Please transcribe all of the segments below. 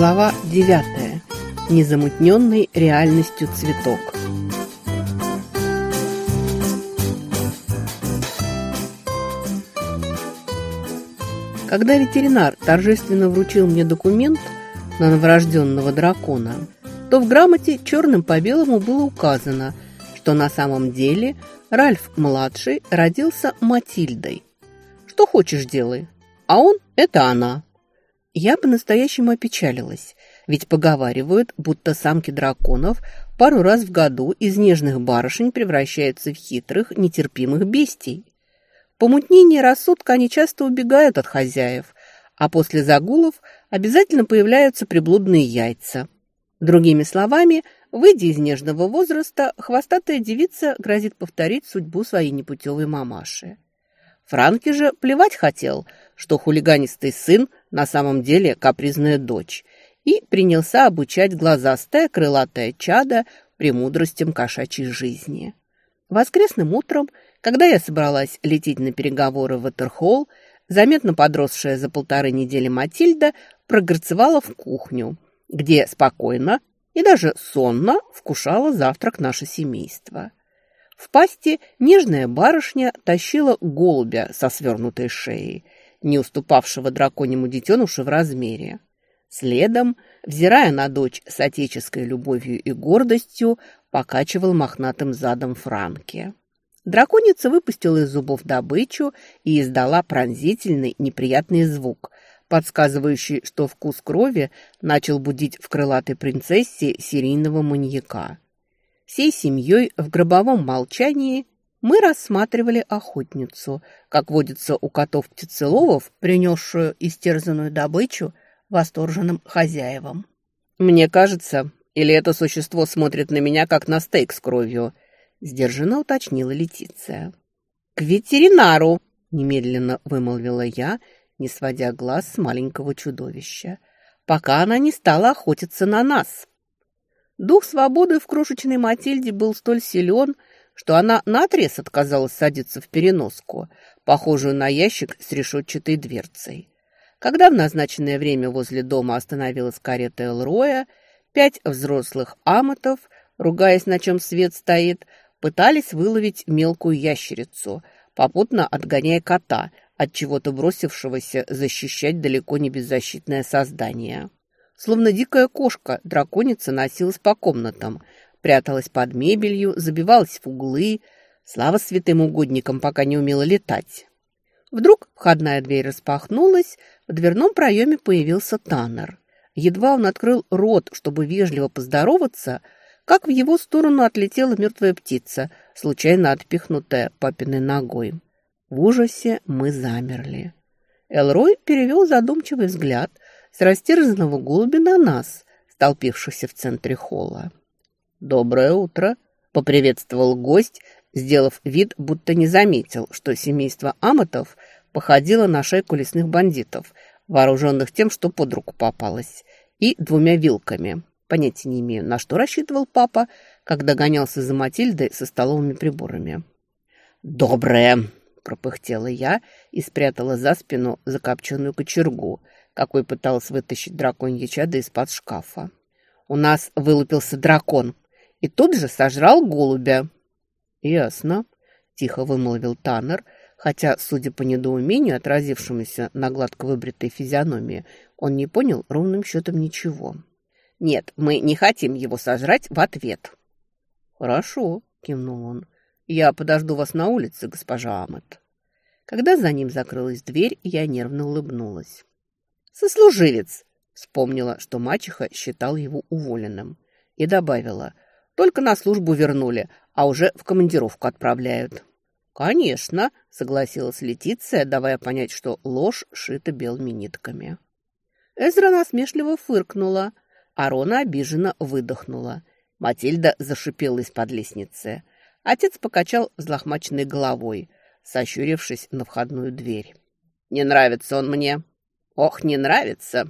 Глава 9. Незамутненный реальностью цветок. Когда ветеринар торжественно вручил мне документ на новорожденного дракона, то в грамоте черным по белому было указано, что на самом деле Ральф-младший родился Матильдой. Что хочешь делай, а он – это она. Я по-настоящему опечалилась, ведь поговаривают, будто самки драконов пару раз в году из нежных барышень превращаются в хитрых, нетерпимых бестий. В помутнении рассудка они часто убегают от хозяев, а после загулов обязательно появляются приблудные яйца. Другими словами, выйдя из нежного возраста, хвостатая девица грозит повторить судьбу своей непутевой мамаши. Франки же плевать хотел, что хулиганистый сын на самом деле капризная дочь, и принялся обучать глазастое крылатое чадо премудростям кошачьей жизни. Воскресным утром, когда я собралась лететь на переговоры в Этерхолл, заметно подросшая за 1,5 недели Матильда прогорцевала в кухню, где спокойно и даже сонно вкушала завтрак наше семейство. В пасти нежная барышня тащила голубя со свернутой шеей, не уступавшего драконьему детенышу в размере. Следом, взирая на дочь с отеческой любовью и гордостью, покачивал мохнатым задом Франки. Драконица выпустила из зубов добычу и издала пронзительный неприятный звук, подсказывающий, что вкус крови начал будить в крылатой принцессе серийного маньяка. Всей семьей в гробовом молчании мы рассматривали охотницу, как водится у котов-птицеловов, принесшую истерзанную добычу восторженным хозяевам. «Мне кажется, или это существо смотрит на меня, как на стейк с кровью?» – сдержанно уточнила Летиция. «К ветеринару!» – немедленно вымолвила я, не сводя глаз с маленького чудовища, пока она не стала охотиться на нас. Дух свободы в крошечной Матильде был столь силен, что она наотрез отказалась садиться в переноску, похожую на ящик с решетчатой дверцей. Когда в назначенное время возле дома остановилась карета Элроя, 5 взрослых амотов, ругаясь, на чем свет стоит, пытались выловить мелкую ящерицу, попутно отгоняя кота, от чего-то бросившегося защищать далеко не беззащитное создание. Словно дикая кошка, драконица носилась по комнатам, пряталась под мебелью, забивалась в углы. Слава святым угодникам, пока не умела летать. Вдруг входная дверь распахнулась, в дверном проеме появился Таннер. Едва он открыл рот, чтобы вежливо поздороваться, как в его сторону отлетела мертвая птица, случайно отпихнутая папиной ногой. В ужасе мы замерли. Элрой перевел задумчивый взгляд с растерзанного голубя на нас, столпившихся в центре холла. «Доброе утро!» — поприветствовал гость, сделав вид, будто не заметил, что семейство амотов походило на шайку лесных бандитов, вооруженных тем, что под руку попалось, и 2 вилками. Понятия не имею, на что рассчитывал папа, когда гонялся за Матильдой со столовыми приборами. «Доброе!» — пропыхтела я и спрятала за спину закопченную кочергу, какой пыталась вытащить драконье чадо из-под шкафа. «У нас вылупился дракон и тут же сожрал голубя». «Ясно», — тихо вымолвил Таннер, хотя, судя по недоумению, отразившемуся на гладко выбритой физиономии, он не понял ровным счетом ничего. «Нет, мы не хотим его сожрать в ответ». «Хорошо», — кивнул он. «Я подожду вас на улице, госпожа Амот». Когда за ним закрылась дверь, я нервно улыбнулась. «Сослуживец!» — вспомнила, что мачеха считал его уволенным. И добавила: «Только на службу вернули, а уже в командировку отправляют». «Конечно», — согласилась Летиция, давая понять, что ложь шита белыми нитками. Эзра насмешливо фыркнула, а Рона обиженно выдохнула. Матильда зашипела из-под лестницы. Отец покачал взлохмаченной головой, сощурившись на входную дверь. «Не нравится он мне». «Ох, не нравится!»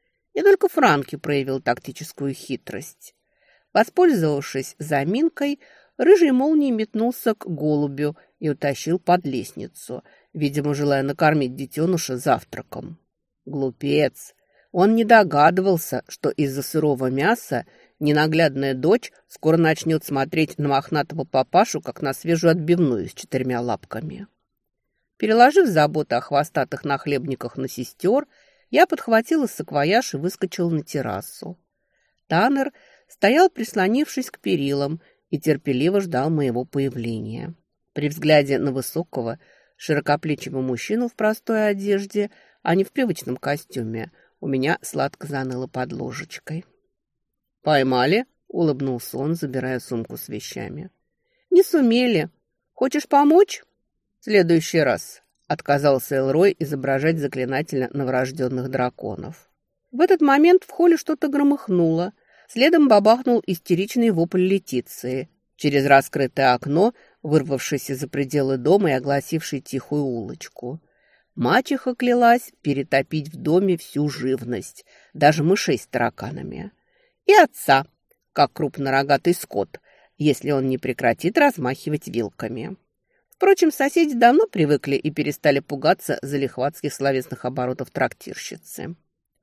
И только Франки проявил тактическую хитрость. Воспользовавшись заминкой, рыжий молнией метнулся к голубю и утащил под лестницу, видимо, желая накормить детеныша завтраком. Глупец! Он не догадывался, что из-за сырого мяса ненаглядная дочь скоро начнет смотреть на мохнатого папашу, как на свежую отбивную с 4 лапками. Переложив заботы о хвостатых нахлебниках на сестер, я подхватила саквояж и выскочила на террасу. Таннер стоял, прислонившись к перилам, и терпеливо ждал моего появления. При взгляде на высокого, широкоплечего мужчину в простой одежде, а не в привычном костюме, у меня сладко заныло под ложечкой. «Поймали?» — улыбнулся он, забирая сумку с вещами. «Не сумели. Хочешь помочь?» «В следующий раз», — отказался Элрой изображать заклинателя новорожденных драконов. В этот момент в холле что-то громыхнуло. Следом бабахнул истеричный вопль Летиции. Через раскрытое окно, вырвавшийся за пределы дома и огласивший тихую улочку. Мачеха клялась перетопить в доме всю живность, даже мышей с тараканами. И отца, как крупнорогатый скот, если он не прекратит размахивать вилками. Впрочем, соседи давно привыкли и перестали пугаться залихватских словесных оборотов трактирщицы.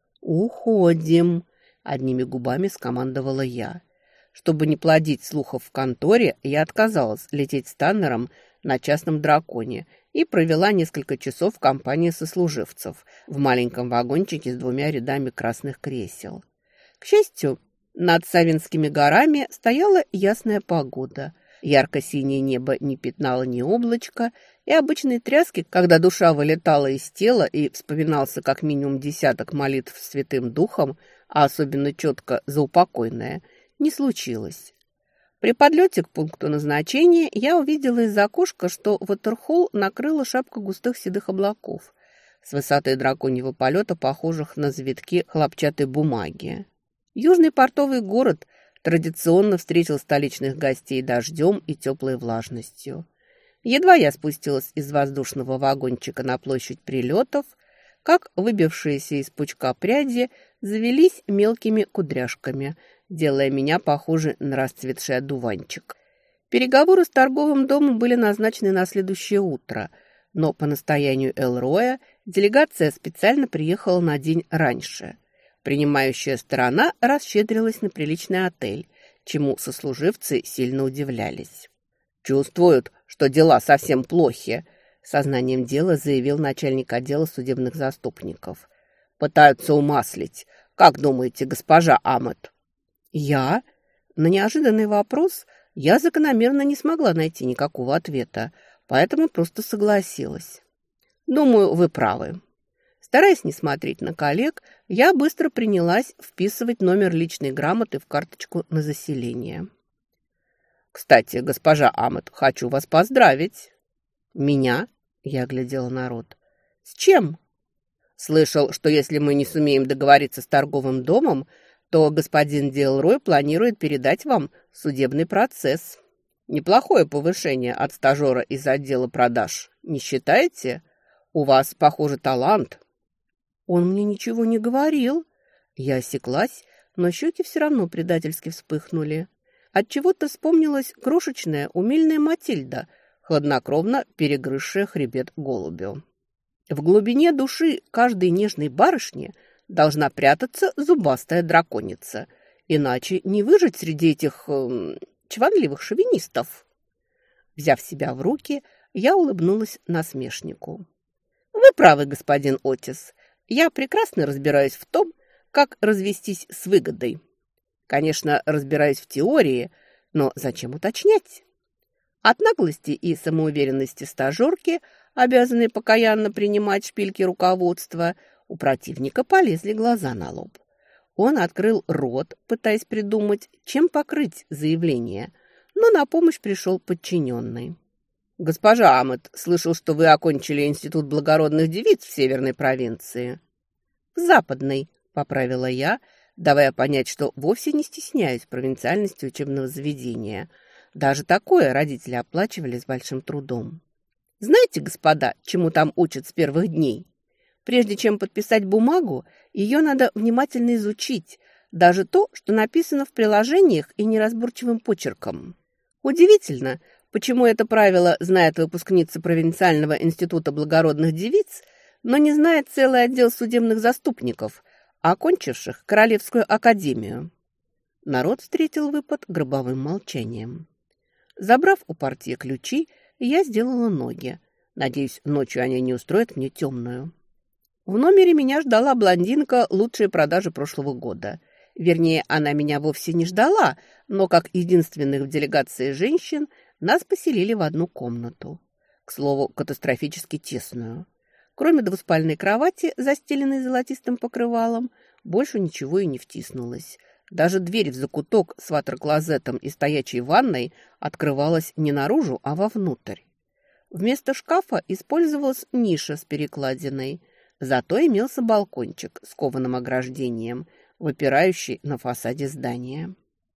«Уходим», — одними губами скомандовала я. Чтобы не плодить слухов в конторе, я отказалась лететь с Таннером на частном драконе и провела несколько часов в компании сослуживцев в маленьком вагончике с 2 рядами красных кресел. К счастью, над Савинскими горами стояла ясная погода. Ярко-синее небо не пятнало ни облачка, и обычной тряски, когда душа вылетала из тела и вспоминался как минимум 10 молитв святым духом, а особенно четко заупокойное, не случилось. При подлете к пункту назначения я увидела из окошка, что Ватерхолл накрыла шапка густых седых облаков, с высоты драконьего полета, похожих на завитки хлопчатой бумаги. Южный портовый город традиционно встретил столичных гостей дождем и теплой влажностью. Едва я спустилась из воздушного вагончика на площадь прилетов, как выбившиеся из пучка пряди завелись мелкими кудряшками, делая меня похожей на расцветший одуванчик. Переговоры с торговым домом были назначены на следующее утро, но по настоянию Элроя делегация специально приехала на день раньше. Принимающая сторона расщедрилась на приличный отель, чему сослуживцы сильно удивлялись. «Чувствуют, что дела совсем плохи», — сознанием дела заявил начальник отдела судебных заступников. «Пытаются умаслить. Как думаете, госпожа Амет?» «Я?» На неожиданный вопрос я закономерно не смогла найти никакого ответа, поэтому просто согласилась. «Думаю, вы правы». Стараясь не смотреть на коллег, я быстро принялась вписывать номер личной грамоты в карточку на заселение. «Кстати, госпожа Амет, хочу вас поздравить». «Меня?» – я оглядела народ. «С чем?» «Слышал, что если мы не сумеем договориться с торговым домом, то господин Делрой планирует передать вам судебный процесс. Неплохое повышение от стажера из отдела продаж, не считаете? У вас, похоже, талант». «Он мне ничего не говорил». Я осеклась, но щеки все равно предательски вспыхнули. Отчего-то вспомнилась крошечная, умильная Матильда, хладнокровно перегрызшая хребет голубю. В глубине души каждой нежной барышни должна прятаться зубастая драконица, иначе не выжить среди этих чванливых шовинистов. Взяв себя в руки, я улыбнулась насмешнику. «Вы правы, господин Отис. Я прекрасно разбираюсь в том, как развестись с выгодой. Конечно, разбираюсь в теории, но зачем уточнять?» От наглости и самоуверенности стажерки, обязанной покаянно принимать шпильки руководства, у противника полезли глаза на лоб. Он открыл рот, пытаясь придумать, чем покрыть заявление, но на помощь пришел подчиненный. «Госпожа Амет, слышал, что вы окончили Институт благородных девиц в Северной провинции». «В Западной», — поправила я, давая понять, что вовсе не стесняюсь провинциальности учебного заведения. Даже такое родители оплачивали с большим трудом. «Знаете, господа, чему там учат с первых дней? Прежде чем подписать бумагу, ее надо внимательно изучить, даже то, что написано в приложениях и неразборчивым почерком. Удивительно, почему это правило знает выпускница провинциального института благородных девиц, но не знает целый отдел судебных заступников, окончивших Королевскую академию». Народ встретил выпад гробовым молчанием. Забрав у портье ключи, я сделала ноги. Надеюсь, ночью они не устроят мне темную. В номере меня ждала блондинка лучшей продажи прошлого года. Вернее, она меня вовсе не ждала, но как единственных в делегации женщин нас поселили в одну комнату. К слову, катастрофически тесную. Кроме двуспальной кровати, застеленной золотистым покрывалом, больше ничего и не втиснулось. Даже дверь в закуток с ватер-клозетом и стоячей ванной открывалась не наружу, а вовнутрь. Вместо шкафа использовалась ниша с перекладиной. Зато имелся балкончик с кованым ограждением, выпирающий на фасаде здания.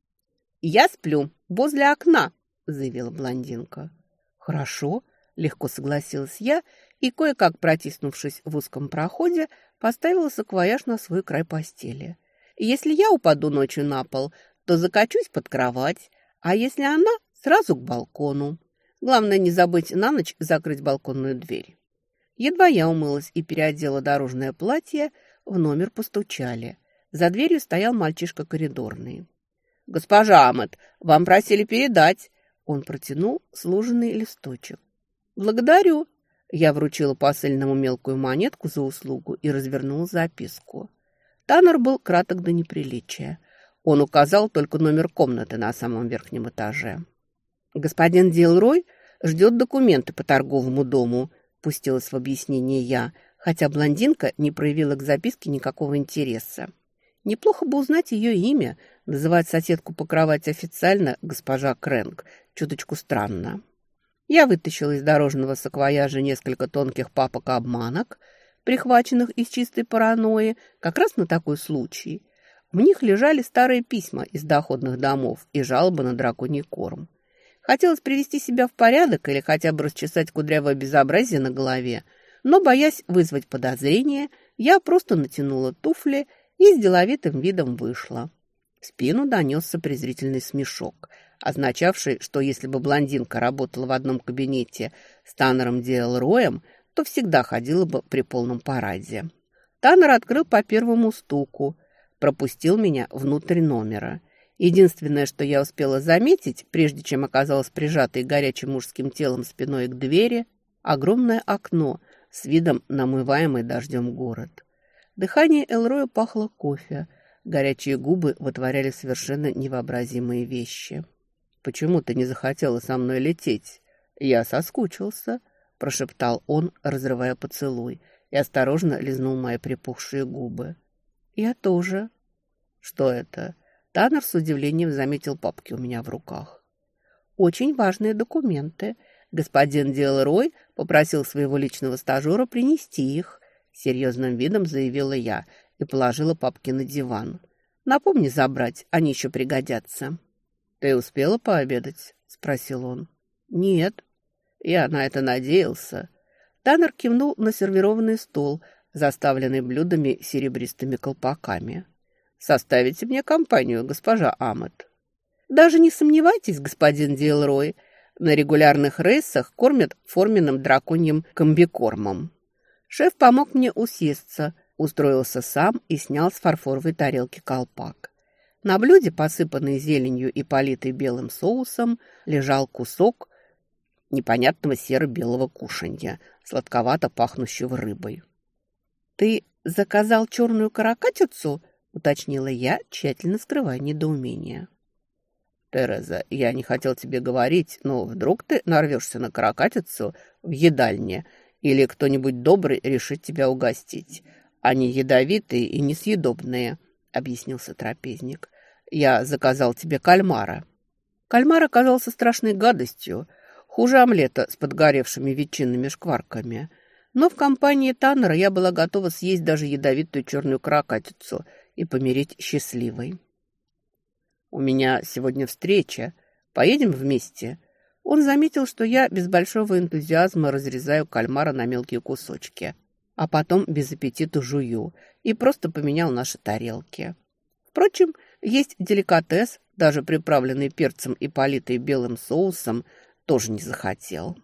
«Я сплю возле окна», — заявила блондинка. «Хорошо», — легко согласилась я и, кое-как протиснувшись в узком проходе, поставила саквояж на свой край постели. «Если я упаду ночью на пол, то закачусь под кровать, а если она, сразу к балкону. Главное, не забыть на ночь закрыть балконную дверь». Едва я умылась и переодела дорожное платье, в номер постучали. За дверью стоял мальчишка коридорный. «Госпожа Амет, вам просили передать». Он протянул сложенный листочек. «Благодарю». Я вручила посыльному мелкую монетку за услугу и развернула записку. Таннер был краток до неприличия. Он указал только номер комнаты на самом верхнем этаже. «Господин Дилрой ждет документы по торговому дому», пустилась в объяснение я, хотя блондинка не проявила к записке никакого интереса. Неплохо бы узнать ее имя. Называть соседку по кровати официально госпожа Крэнк чуточку странно. Я вытащила из дорожного саквояжа несколько тонких папок-обманок, прихваченных из чистой паранойи, как раз на такой случай. В них лежали старые письма из доходных домов и жалобы на драконий корм. Хотелось привести себя в порядок или хотя бы расчесать кудрявое безобразие на голове, но, боясь вызвать подозрения, я просто натянула туфли и с деловитым видом вышла. В спину донесся презрительный смешок, означавший, что если бы блондинка работала в одном кабинете с Таннером Дилроем, то всегда ходила бы при полном параде. Таннер открыл по первому стуку, пропустил меня внутрь номера. Единственное, что я успела заметить, прежде чем оказалась прижатой горячим мужским телом спиной к двери, огромное окно с видом на омываемый дождем город. Дыхание Элроя пахло кофе, горячие губы вытворяли совершенно невообразимые вещи. «Почему ты не захотела со мной лететь?» «Я соскучился», — прошептал он, разрывая поцелуй, и осторожно лизнул мои припухшие губы. «Я тоже». «Что это?» Таннер с удивлением заметил папки у меня в руках. «Очень важные документы. Господин Дилрой попросил своего личного стажера принести их», — серьезным видом заявила я и положила папки на диван. «Напомни забрать, они еще пригодятся». «Ты успела пообедать?» — спросил он. «Нет». «Я на это надеялся». Таннер кивнул на сервированный стол, заставленный блюдами с серебристыми колпаками. «Составите мне компанию, госпожа Амет». «Даже не сомневайтесь, господин Дилрой, на регулярных рейсах кормят форменным драконьим комбикормом». Шеф помог мне усесться, устроился сам и снял с фарфоровой тарелки колпак. На блюде, посыпанной зеленью и политой белым соусом, лежал кусок непонятного серо-белого кушанья, сладковато пахнущего рыбой. «Ты заказал черную каракатицу?» — уточнила я, тщательно скрывая недоумение. «Тереза, я не хотел тебе говорить, но вдруг ты нарвешься на каракатицу в едальне, или кто-нибудь добрый решит тебя угостить. Они ядовитые и несъедобные», — объяснился трапезник. «Я заказал тебе кальмара». Кальмар оказался страшной гадостью, хуже омлета с подгоревшими ветчинными шкварками. Но в компании Таннера я была готова съесть даже ядовитую черную каракатицу и помереть счастливой. «У меня сегодня встреча. Поедем вместе?» Он заметил, что я без большого энтузиазма разрезаю кальмара на мелкие кусочки, а потом без аппетита жую, и просто поменял наши тарелки. Впрочем, есть деликатес, даже приправленный перцем и политый белым соусом, тоже не захотел.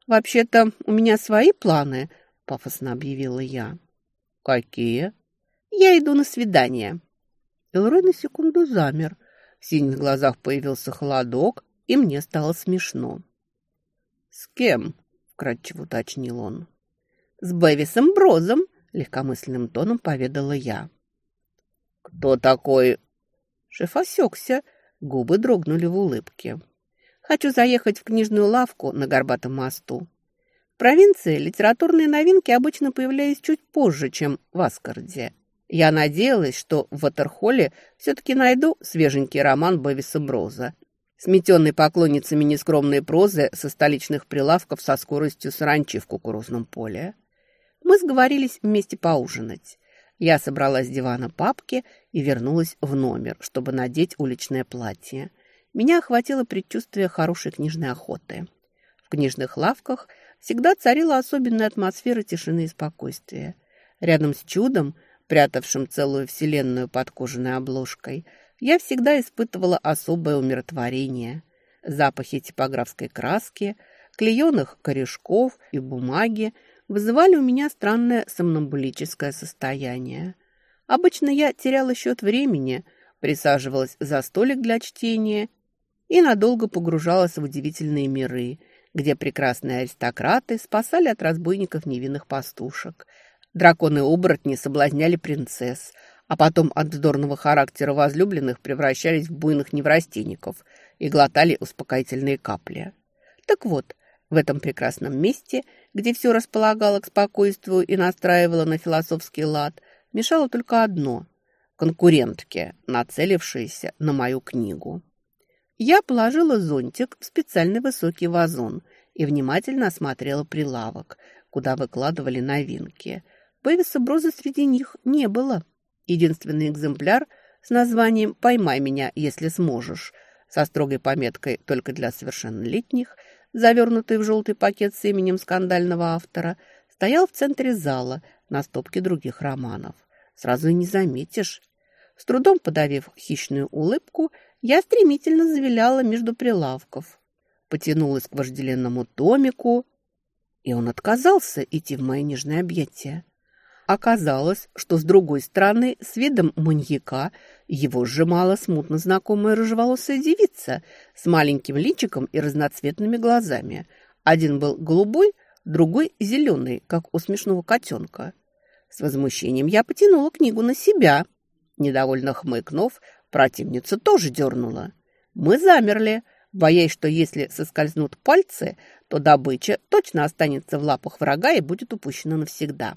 «Вообще-то у меня свои планы», — пафосно объявила я. «Какие?» Я иду на свидание». Элрой на секунду замер. В синих глазах появился холодок, и мне стало смешно. «С кем?» – вкратчиво уточнил он. «С Бэвисом Брозом», – легкомысленным тоном поведала я. «Кто такой?» Шеф осекся, губы дрогнули в улыбке. «Хочу заехать в книжную лавку на Горбатом мосту. В провинции литературные новинки обычно появлялись чуть позже, чем в Аскарде. Я надеялась, что в Ватерхолле все-таки найду свеженький роман Бэвиса Броза, сметенный поклонницами нескромной прозы со столичных прилавков со скоростью саранчи в кукурузном поле. Мы сговорились вместе поужинать. Я собрала с дивана папки и вернулась в номер, чтобы надеть уличное платье. Меня охватило предчувствие хорошей книжной охоты. В книжных лавках всегда царила особенная атмосфера тишины и спокойствия. Рядом с чудом, прятавшим целую вселенную под кожаной обложкой, я всегда испытывала особое умиротворение. Запахи типографской краски, клееных корешков и бумаги вызывали у меня странное сомнамбулическое состояние. Обычно я теряла счет времени, присаживалась за столик для чтения и надолго погружалась в удивительные миры, где прекрасные аристократы спасали от разбойников невинных пастушек. Драконы-оборотни соблазняли принцесс, а потом от вздорного характера возлюбленных превращались в буйных неврастенников и глотали успокоительные капли. Так вот, в этом прекрасном месте, где все располагало к спокойствию и настраивало на философский лад, мешало только одно – конкурентки, нацелившиеся на мою книгу. Я положила зонтик в специальный высокий вазон и внимательно осмотрела прилавок, куда выкладывали новинки. Бэвиса Броза среди них не было. Единственный экземпляр с названием «Поймай меня, если сможешь», со строгой пометкой «Только для совершеннолетних», завернутый в желтый пакет с именем скандального автора, стоял в центре зала на стопке других романов. Сразу и не заметишь. С трудом подавив хищную улыбку, я стремительно завиляла между прилавков. Потянулась к вожделенному томику, и он отказался идти в мои нежные объятия. Оказалось, что с другой стороны, с видом маньяка, его сжимала смутно знакомая рыжеволосая девица с маленьким личиком и разноцветными глазами. Один был голубой, другой зеленый, как у смешного котенка. С возмущением я потянула книгу на себя. Недовольно хмыкнув, противница тоже дернула. Мы замерли, боясь, что если соскользнут пальцы, то добыча точно останется в лапах врага и будет упущена навсегда.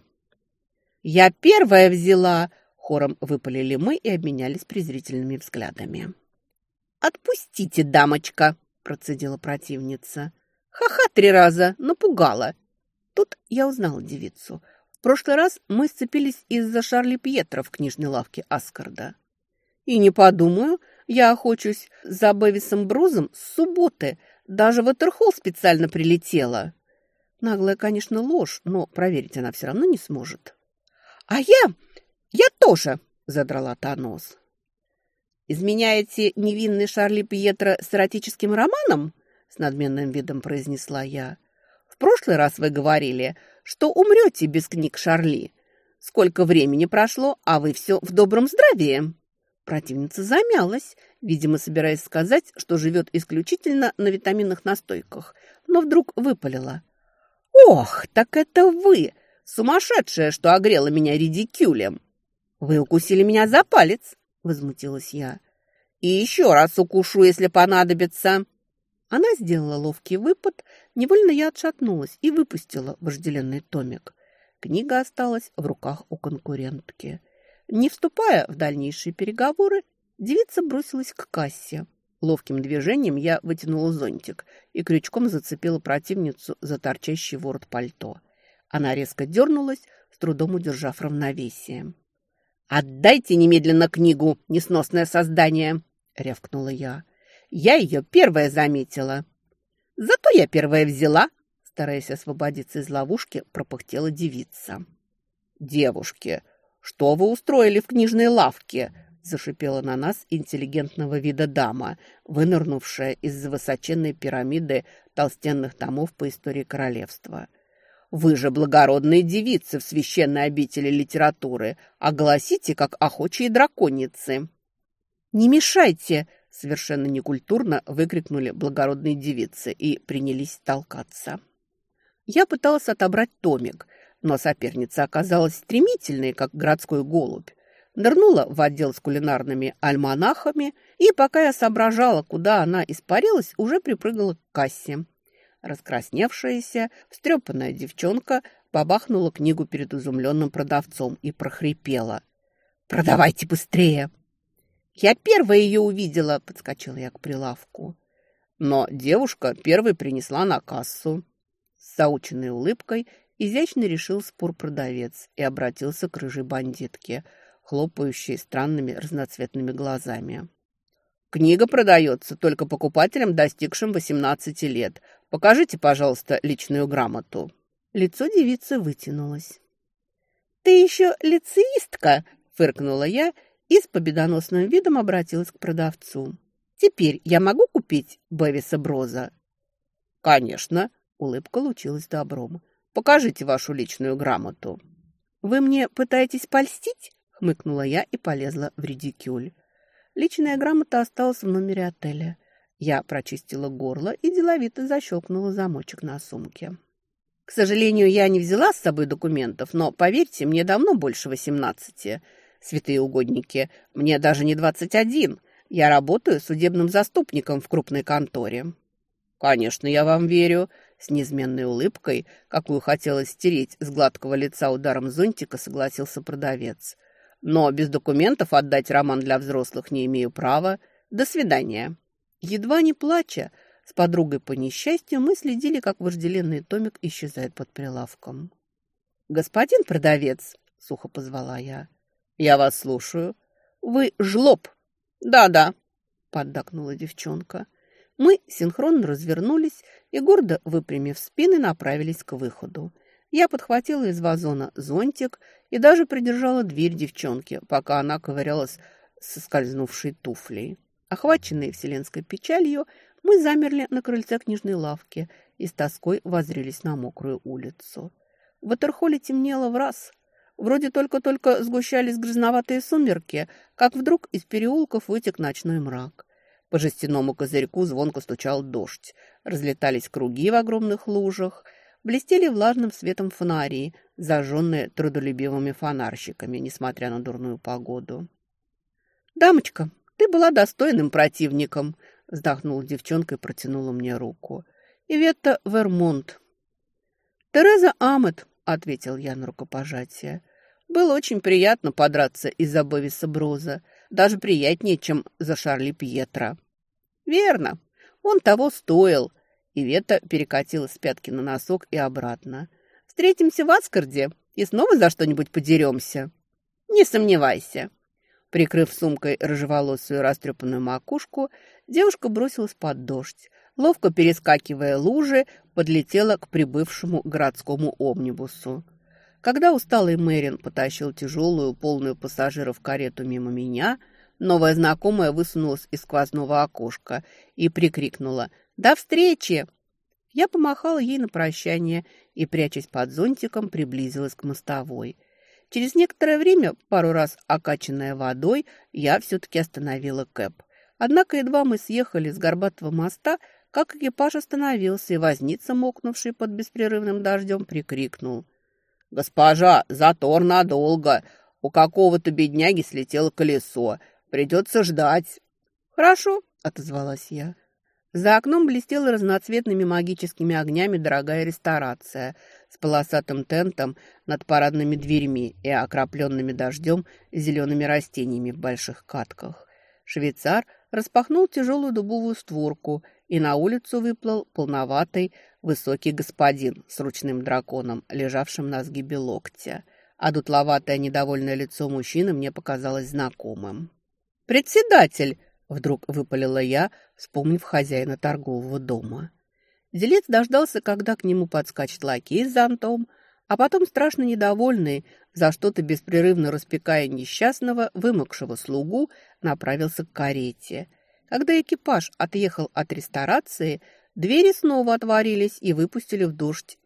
«Я первая взяла!» – хором выпалили мы и обменялись презрительными взглядами. «Отпустите, дамочка!» – процедила противница. «Ха-ха 3 раза! Напугала!» Тут я узнала девицу. В прошлый раз мы сцепились из-за Шарли Пьетро в книжной лавке Аскарда. И не подумаю, я охочусь за Бэвисом Брозом с субботы. Даже в Ватерхолл специально прилетела. Наглая, конечно, ложь, но проверить она все равно не сможет. «А я тоже!» – задрала та нос. «Изменяете невинный Шарли Пьетро с эротическим романом?» – с надменным видом произнесла я. «В прошлый раз вы говорили, что умрете без книг Шарли. Сколько времени прошло, а вы все в добром здравии?» Противница замялась, видимо, собираясь сказать, что живет исключительно на витаминных настойках, но вдруг выпалила. «Ох, так это вы! Сумасшедшая, что огрела меня редикюлем!» «Вы укусили меня за палец!» – возмутилась я. «И еще раз укушу, если понадобится!» Она сделала ловкий выпад, невольно я отшатнулась и выпустила вожделенный томик. Книга осталась в руках у конкурентки. Не вступая в дальнейшие переговоры, девица бросилась к кассе. Ловким движением я вытянула зонтик и крючком зацепила противницу за торчащий ворот пальто. Она резко дернулась, с трудом удержав равновесие. «Отдайте немедленно книгу, несносное создание!» — рявкнула я. «Я ее первая заметила». «Зато я первая взяла», — стараясь освободиться из ловушки, пропыхтела девица. «Девушки, что вы устроили в книжной лавке?» – зашипела на нас интеллигентного вида дама, вынырнувшая из-за высоченной пирамиды толстенных томов по истории королевства. Вы же благородные девицы в священной обители литературы. Огласите, как охочие драконицы». «Не мешайте!» – совершенно некультурно выкрикнули благородные девицы и принялись толкаться. Я пыталась отобрать томик, но соперница оказалась стремительной, как городской голубь. Нырнула в отдел с кулинарными альманахами, и пока я соображала, куда она испарилась, уже припрыгала к кассе. Раскрасневшаяся, встрепанная девчонка побахнула книгу перед изумленным продавцом и прохрипела: «Продавайте быстрее!» «Я первая ее увидела!» – подскочила я к прилавку. Но девушка первой принесла на кассу. С заученной улыбкой изящно решил спор продавец и обратился к рыжей бандитке, хлопающей странными разноцветными глазами. «Книга продается только покупателям, достигшим 18 лет. Покажите, пожалуйста, личную грамоту». Лицо девицы вытянулось. «Ты еще лицеистка?» – фыркнула я и с победоносным видом обратилась к продавцу. «Теперь я могу купить Бевиса Броза?» «Конечно», – улыбка лучилась добром. «Покажите вашу личную грамоту». «Вы мне пытаетесь польстить?» – хмыкнула я и полезла в редикюль. Личная грамота осталась в номере отеля. Я прочистила горло и деловито защелкнула замочек на сумке. «К сожалению, я не взяла с собой документов, но, поверьте, мне давно больше 18. Святые угодники, мне даже не 21. Я работаю судебным заступником в крупной конторе». «Конечно, я вам верю», — с неизменной улыбкой, какую хотелось стереть с гладкого лица ударом зонтика, согласился продавец. «Но без документов отдать роман для взрослых не имею права. До свидания». Едва не плача, с подругой по несчастью, мы следили, как вожделенный томик исчезает под прилавком. «Господин продавец», — сухо позвала я. «Я вас слушаю». «Вы жлоб». «Да-да», — поддакнула девчонка. Мы синхронно развернулись и, гордо выпрямив спины, направились к выходу. Я подхватила из вазона зонтик и даже придержала дверь девчонки, пока она ковырялась со скользнувшей туфлей. Охваченные вселенской печалью, мы замерли на крыльце книжной лавки и с тоской воззрелись на мокрую улицу. В Ватерхолле темнело враз. Вроде только-только сгущались грязноватые сумерки, как вдруг из переулков вытек ночной мрак. По жестяному козырьку звонко стучал дождь. Разлетались круги в огромных лужах. Блестели влажным светом фонари, зажженные трудолюбивыми фонарщиками, несмотря на дурную погоду. «Дамочка, ты была достойным противником», — вздохнула девчонка и протянула мне руку. «Иветта Вермонт». «Тереза Амет», — ответил я на рукопожатие. «Было очень приятно подраться из-за Бевиса Броза, даже приятнее, чем за Шарли Пьетро». «Верно, он того стоил». Иветта перекатилась с пятки на носок и обратно. «Встретимся в Аскарде и снова за что-нибудь подеремся». «Не сомневайся». Прикрыв сумкой рыжеволосую растрепанную макушку, девушка бросилась под дождь. Ловко перескакивая лужи, подлетела к прибывшему городскому омнибусу. Когда усталый Мэрин потащил тяжелую, полную пассажиров карету мимо меня, новая знакомая высунулась из сквозного окошка и прикрикнула: «До встречи!» Я помахала ей на прощание и, прячась под зонтиком, приблизилась к мостовой. Через некоторое время, пару раз окачанная водой, я все-таки остановила кэб. Однако едва мы съехали с горбатого моста, как экипаж остановился, и возница, мокнувший под беспрерывным дождем, прикрикнул: «Госпожа, затор надолго. У какого-то бедняги слетело колесо. Придется ждать». «Хорошо», — отозвалась я. За окном блестела разноцветными магическими огнями дорогая ресторация с полосатым тентом над парадными дверьми и окропленными дождем зелеными растениями в больших катках. Швейцар распахнул тяжелую дубовую створку, и на улицу выплыл полноватый высокий господин с ручным драконом, лежавшим на сгибе локтя. А дутловатое недовольное лицо мужчины мне показалось знакомым. «Председатель!» — вдруг выпалила я, вспомнив хозяина торгового дома. Делец дождался, когда к нему подскачет лакей с зонтом, а потом, страшно недовольный, за что-то беспрерывно распекая несчастного, вымокшего слугу, направился к карете. Когда экипаж отъехал от ресторации, двери снова отворились и выпустили в дождь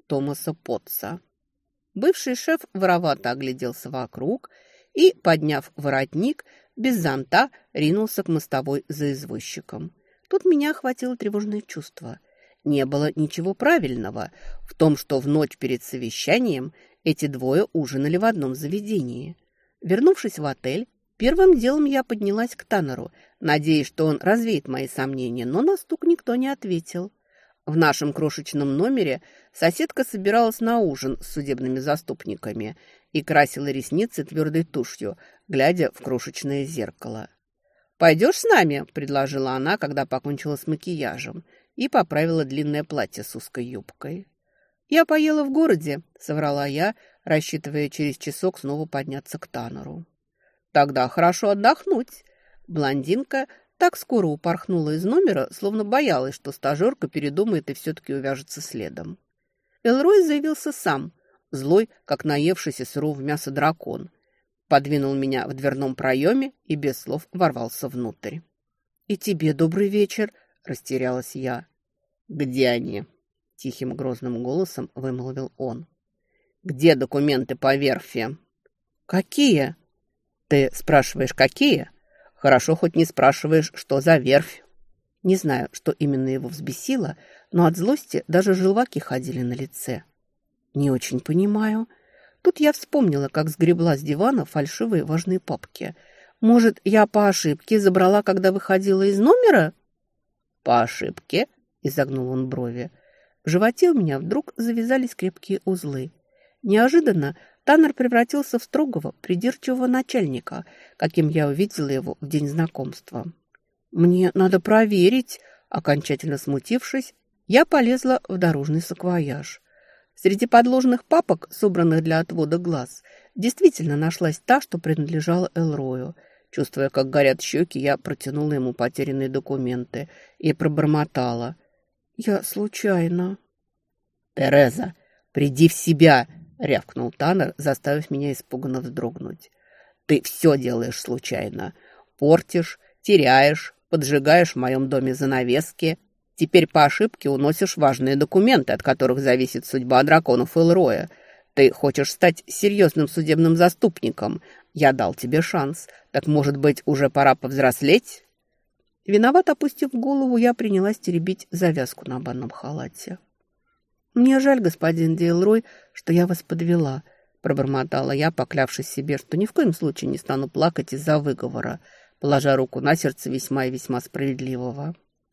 Томаса Потца. Бывший шеф воровато огляделся вокруг и, подняв воротник, без зонта ринулся к мостовой за извозчиком. Тут меня охватило тревожное чувство. Не было ничего правильного в том, что в ночь перед совещанием эти двое ужинали в одном заведении. Вернувшись в отель, первым делом я поднялась к Таннеру, надеясь, что он развеет мои сомнения, но на стук никто не ответил. В нашем крошечном номере соседка собиралась на ужин с судебными заступниками и красила ресницы твердой тушью, глядя в крошечное зеркало. «Пойдешь с нами?» – предложила она, когда покончила с макияжем, и поправила длинное платье с узкой юбкой. «Я поела в городе», – соврала я, рассчитывая через часок снова подняться к Таннеру. «Тогда хорошо отдохнуть». Блондинка так скоро упорхнула из номера, словно боялась, что стажерка передумает и все-таки увяжется следом. Элрой заявился сам, злой, как наевшийся сырого мяса дракон. Подвинул меня в дверном проеме и без слов ворвался внутрь. «И тебе добрый вечер», – растерялась я. «Где они?» – тихим грозным голосом вымолвил он. «Где документы по верфи?» «Какие?» «Ты спрашиваешь, какие? Хорошо, хоть не спрашиваешь, что за верфь». Не знаю, что именно его взбесило, но от злости даже желваки ходили на лице. «Не очень понимаю». Тут я вспомнила, как сгребла с дивана фальшивые важные папки. «Может, я по ошибке забрала, когда выходила из номера?» «По ошибке?» – изогнул он брови. В животе у меня вдруг завязались крепкие узлы. Неожиданно Таннер превратился в строгого, придирчивого начальника, каким я увидела его в день знакомства. «Мне надо проверить», – окончательно смутившись, я полезла в дорожный саквояж. Среди подложных папок, собранных для отвода глаз, действительно нашлась та, что принадлежала Элрою. Чувствуя, как горят щеки, я протянула ему потерянные документы и пробормотала. «Я случайно». «Тереза, приди в себя!» — рявкнул Таннер, заставив меня испуганно вздрогнуть. «Ты все делаешь случайно. Портишь, теряешь, поджигаешь в моем доме занавески. Теперь по ошибке уносишь важные документы, от которых зависит судьба драконов Элроя. Ты хочешь стать серьезным судебным заступником. Я дал тебе шанс. Так, может быть, уже пора повзрослеть?» Виноват опустив голову, я принялась теребить завязку на банном халате. «Мне жаль, господин де Элрой, что я вас подвела», – пробормотала я, поклявшись себе, что ни в коем случае не стану плакать из-за выговора, положа руку на сердце весьма и весьма справедливого.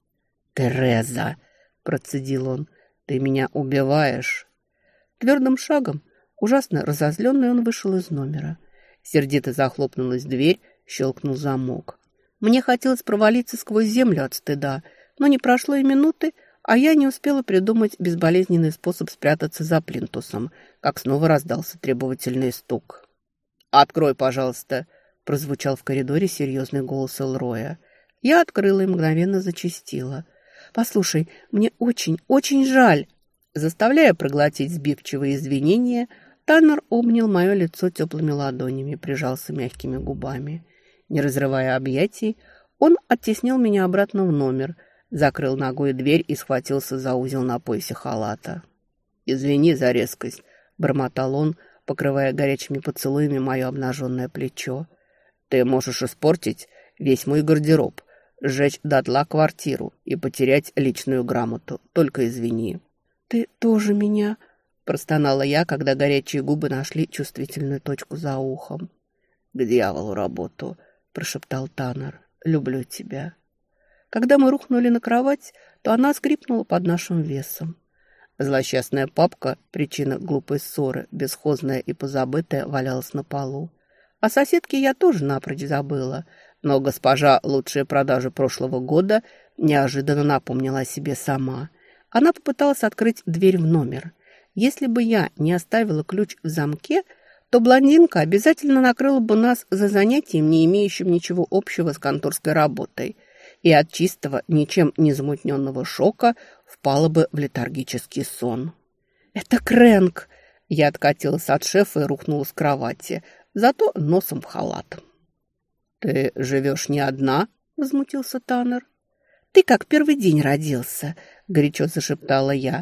«Тереза!» – процедил он. «Ты меня убиваешь!» Твердым шагом, ужасно разозленный, он вышел из номера. Сердито захлопнулась дверь, щелкнул замок. Мне хотелось провалиться сквозь землю от стыда, но не прошло и минуты, а я не успела придумать безболезненный способ спрятаться за плинтусом, как снова раздался требовательный стук. «Открой, пожалуйста!» – прозвучал в коридоре серьезный голос Элроя. Я открыла и мгновенно зачастила. «Послушай, мне очень, очень жаль!» Заставляя проглотить сбивчивые извинения, Таннер обнял мое лицо теплыми ладонями, прижался мягкими губами. Не разрывая объятий, он оттеснил меня обратно в номер, закрыл ногой дверь и схватился за узел на поясе халата. «Извини за резкость», — бормотал он, покрывая горячими поцелуями мое обнаженное плечо. «Ты можешь испортить весь мой гардероб, сжечь дотла квартиру и потерять личную грамоту. Только извини». «Ты тоже меня», — простонала я, когда горячие губы нашли чувствительную точку за ухом. «К дьяволу работу», — прошептал Таннер. «Люблю тебя». Когда мы рухнули на кровать, то она скрипнула под нашим весом. Злосчастная папка, причина глупой ссоры, бесхозная и позабытая, валялась на полу. О соседке я тоже напрочь забыла, но госпожа «Лучшие продажи прошлого года» неожиданно напомнила о себе сама. Она попыталась открыть дверь в номер. Если бы я не оставила ключ в замке, то блондинка обязательно накрыла бы нас за занятием, не имеющим ничего общего с конторской работой, и от чистого, ничем не замутненного шока впала бы в летаргический сон. «Это Крэнк!» Я откатилась от шефа и рухнула с кровати, зато носом в халат. «Ты живешь не одна?» — возмутился Таннер. «Ты как первый день родился», — горячо зашептала я.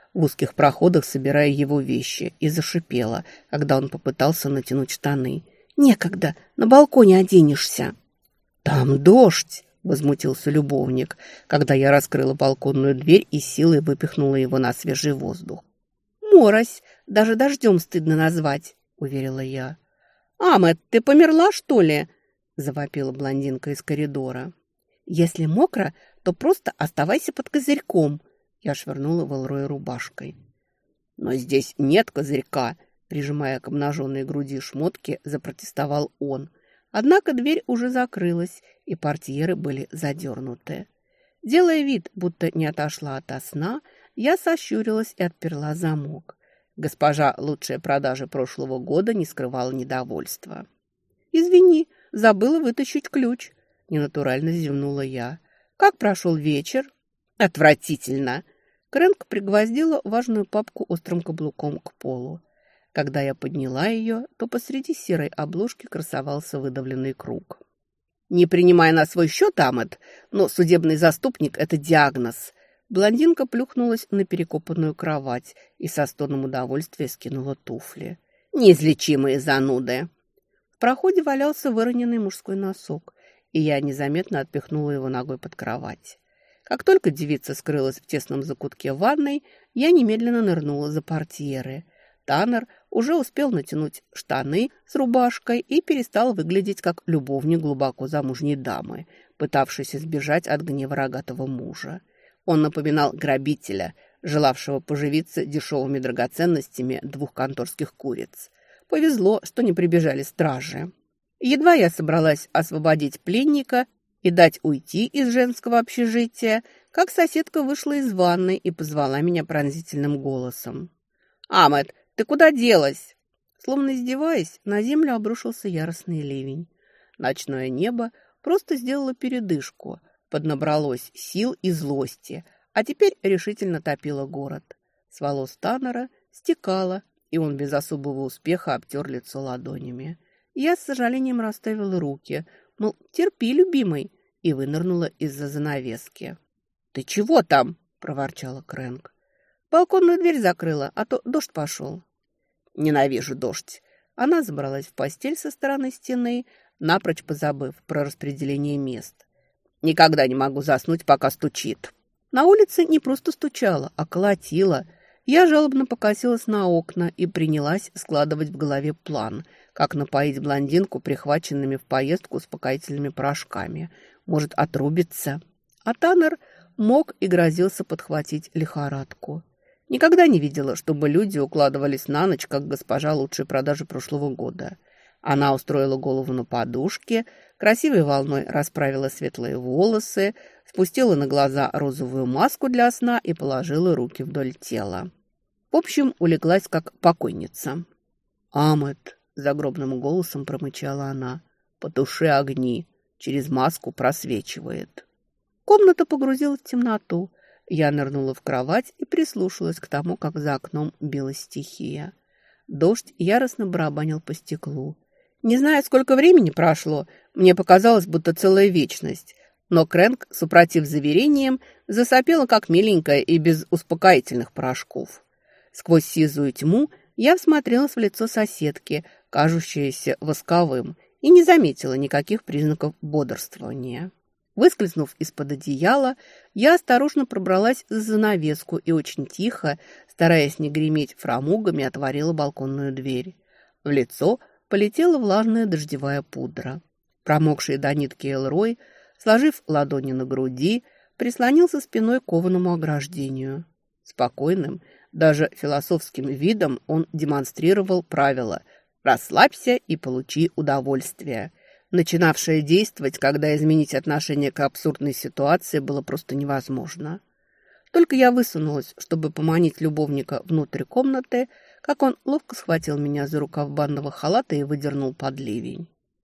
в узких проходах собирая его вещи, и зашипела, когда он попытался натянуть штаны. «Некогда, на балконе оденешься». «Там дождь!» – возмутился любовник, когда я раскрыла балконную дверь и силой выпихнула его на свежий воздух. «Морось, даже дождем стыдно назвать», – уверила я. «Амет, ты померла, что ли?» – завопила блондинка из коридора. «Если мокро, то просто оставайся под козырьком», – я швырнула в Элроя рубашкой. «Но здесь нет козырька», – прижимая к обнаженной груди шмотки, запротестовал он. Однако дверь уже закрылась, и портьеры были задернуты. Делая вид, будто не отошла ото сна, я сощурилась и отперла замок. Госпожа лучшая продажа прошлого года не скрывала недовольства. «Извини, забыла вытащить ключ», – ненатурально зевнула я. «Как прошел вечер?» «Отвратительно!» Крэнк пригвоздила важную папку острым каблуком к полу. Когда я подняла ее, то посреди серой обложки красовался выдавленный круг. «Не принимай на свой счет, Амет, но судебный заступник – это диагноз». Блондинка плюхнулась на перекопанную кровать и со стоном удовольствия скинула туфли. «Неизлечимые зануды!» В проходе валялся выроненный мужской носок, и я незаметно отпихнула его ногой под кровать. Как только девица скрылась в тесном закутке ванной, я немедленно нырнула за портьеры. Таннер уже успел натянуть штаны с рубашкой и перестал выглядеть как любовник глубоко замужней дамы, пытавшейся сбежать от гнева рогатого мужа. Он напоминал грабителя, желавшего поживиться дешевыми драгоценностями 2 конторских куриц. Повезло, что не прибежали стражи. Едва я собралась освободить пленника и дать уйти из женского общежития, как соседка вышла из ванной и позвала меня пронзительным голосом. «Амет, ты куда делась?» Словно издеваясь, на землю обрушился яростный ливень. Ночное небо просто сделало передышку, поднабралось сил и злости, а теперь решительно топило город. С волос Таннера стекало, и он без особого успеха обтер лицо ладонями. Я с сожалением расставила руки, мол, терпи, любимый, и вынырнула из-за занавески. «Ты чего там?» – проворчала Крэнк. «Балконную дверь закрыла, а то дождь пошел». «Ненавижу дождь». Она забралась в постель со стороны стены, напрочь позабыв про распределение мест. «Никогда не могу заснуть, пока стучит». На улице не просто стучало, а колотило. Я жалобно покосилась на окна и принялась складывать в голове план, как напоить блондинку прихваченными в поездку успокоительными порошками. Может, отрубится. А Таннер мог и грозился подхватить лихорадку. Никогда не видела, чтобы люди укладывались на ночь, как госпожа лучшей продажи прошлого года. Она устроила голову на подушке, красивой волной расправила светлые волосы, спустила на глаза розовую маску для сна и положила руки вдоль тела. В общем, улеглась как покойница. «Амет», – загробным голосом промычала она, – «потуши огни, через маску просвечивает». Комната погрузилась в темноту. Я нырнула в кровать и прислушалась к тому, как за окном била стихия. Дождь яростно барабанил по стеклу. Не знаю, сколько времени прошло, мне показалось, будто целая вечность. Но Крэнк, супротив заверениям, засопела как миленькая и без успокоительных порошков. Сквозь сизую тьму я всмотрелась в лицо соседки, кажущееся восковым, и не заметила никаких признаков бодрствования. Выскользнув из-под одеяла, я осторожно пробралась за занавеску и очень тихо, стараясь не греметь фрамугами, отворила балконную дверь. В лицо полетела влажная дождевая пудра. Промокший до нитки Элрой, сложив ладони на груди, прислонился спиной к кованому ограждению. Спокойным, даже философским видом он демонстрировал правило «расслабься и получи удовольствие», начинавшее действовать, когда изменить отношение к абсурдной ситуации было просто невозможно. Только я высунулась, чтобы поманить любовника внутрь комнаты, как он ловко схватил меня за рукав банного халата и выдернул под ливень.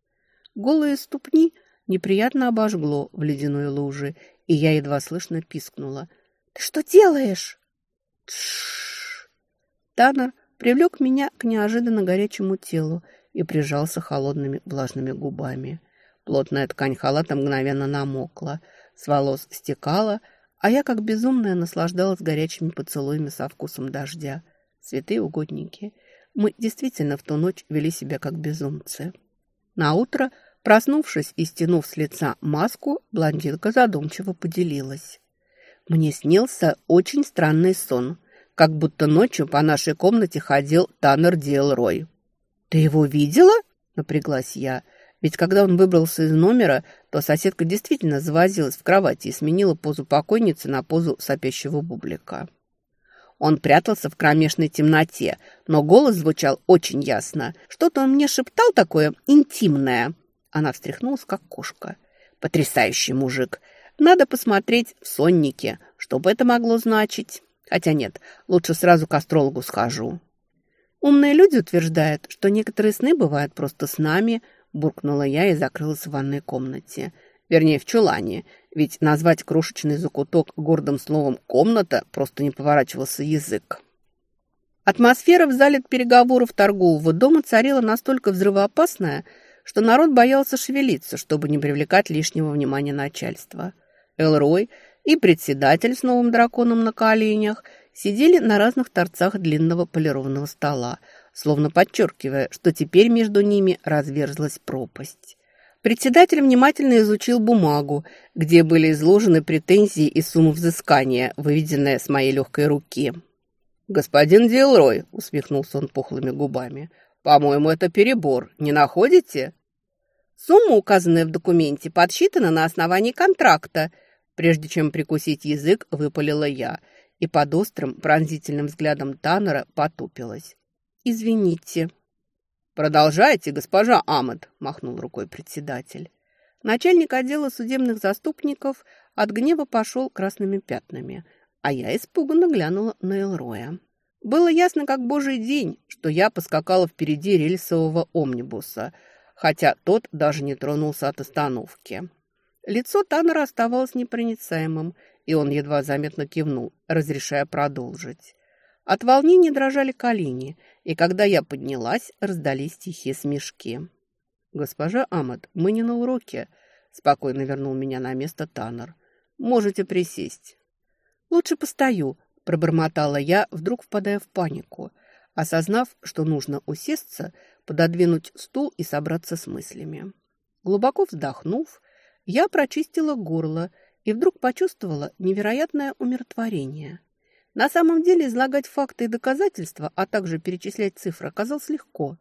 Голые ступни неприятно обожгло в ледяной луже, и я едва слышно пискнула. «Ты что делаешь?» «Тш-ш-ш!» Таннер привлек меня к неожиданно горячему телу и прижался холодными влажными губами. Плотная ткань халата мгновенно намокла, с волос стекала, А я, как безумная, наслаждалась горячими поцелуями со вкусом дождя. Святые угодники. Мы действительно в ту ночь вели себя как безумцы. Наутро, проснувшись и стянув с лица маску, блондинка задумчиво поделилась. Мне снился очень странный сон, как будто ночью по нашей комнате ходил Таннер Диэлрой. «Ты его видела?» – напряглась я. Ведь когда он выбрался из номера, то соседка действительно завозилась в кровати и сменила позу покойницы на позу сопящего бублика. Он прятался в кромешной темноте, но голос звучал очень ясно. Что-то он мне шептал такое интимное. Она встряхнулась, как кошка. Потрясающий мужик. Надо посмотреть в соннике, что бы это могло значить. Хотя нет, лучше сразу к астрологу схожу. Умные люди утверждают, что некоторые сны бывают просто снами, буркнула я и закрылась в ванной комнате. Вернее, в чулане, ведь назвать крошечный закуток гордым словом «комната» просто не поворачивался язык. Атмосфера в зале переговоров торгового дома царила настолько взрывоопасная, что народ боялся шевелиться, чтобы не привлекать лишнего внимания начальства. Элрой и председатель с новым драконом на коленях сидели на разных торцах длинного полированного стола, словно подчеркивая, что теперь между ними разверзлась пропасть. Председатель внимательно изучил бумагу, где были изложены претензии и сумма взыскания, выведенная с моей легкой руки. «Господин Диэлрой», — усмехнулся он пухлыми губами, — «по-моему, это перебор, не находите?» «Сумма, указанная в документе, подсчитана на основании контракта», прежде чем прикусить язык, выпалила я, и под острым пронзительным взглядом Таннера потупилась. «Извините». «Продолжайте, госпожа Амет», – махнул рукой председатель. Начальник отдела судебных заступников от гнева пошел красными пятнами, а я испуганно глянула на Элроя. Было ясно, как божий день, что я поскакала впереди рельсового омнибуса, хотя тот даже не тронулся от остановки. Лицо Таннера оставалось непроницаемым, и он едва заметно кивнул, разрешая продолжить. От волнения дрожали колени, и когда я поднялась, раздались тихие смешки. «Госпожа Амет, мы не на уроке», – спокойно вернул меня на место Таннер. «Можете присесть». «Лучше постою», – пробормотала я, вдруг впадая в панику, осознав, что нужно усесться, пододвинуть стул и собраться с мыслями. Глубоко вздохнув, я прочистила горло и вдруг почувствовала невероятное умиротворение. На самом деле излагать факты и доказательства, а также перечислять цифры оказалось легко.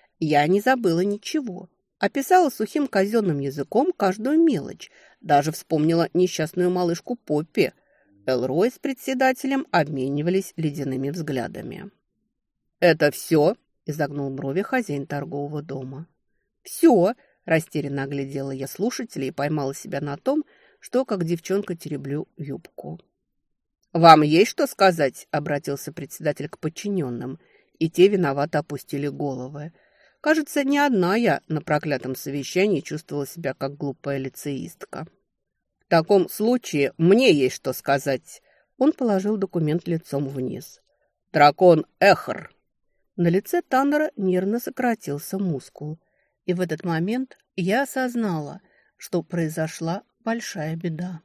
Я не забыла ничего. Описала сухим казенным языком каждую мелочь. Даже вспомнила несчастную малышку Поппи. Элрой с председателем обменивались ледяными взглядами. «Это все?» – изогнул брови хозяин торгового дома. «Все!» – растерянно оглядела я слушателей и поймала себя на том, что, как девчонка, тереблю юбку. «Вам есть что сказать?» – обратился председатель к подчиненным, и те виновато опустили головы. Кажется, не одна я на проклятом совещании чувствовала себя как глупая лицеистка. «В таком случае мне есть что сказать». Он положил документ лицом вниз. «Дракон Эхр». На лице Таннера нервно сократился мускул, и в этот момент я осознала, что произошла большая беда.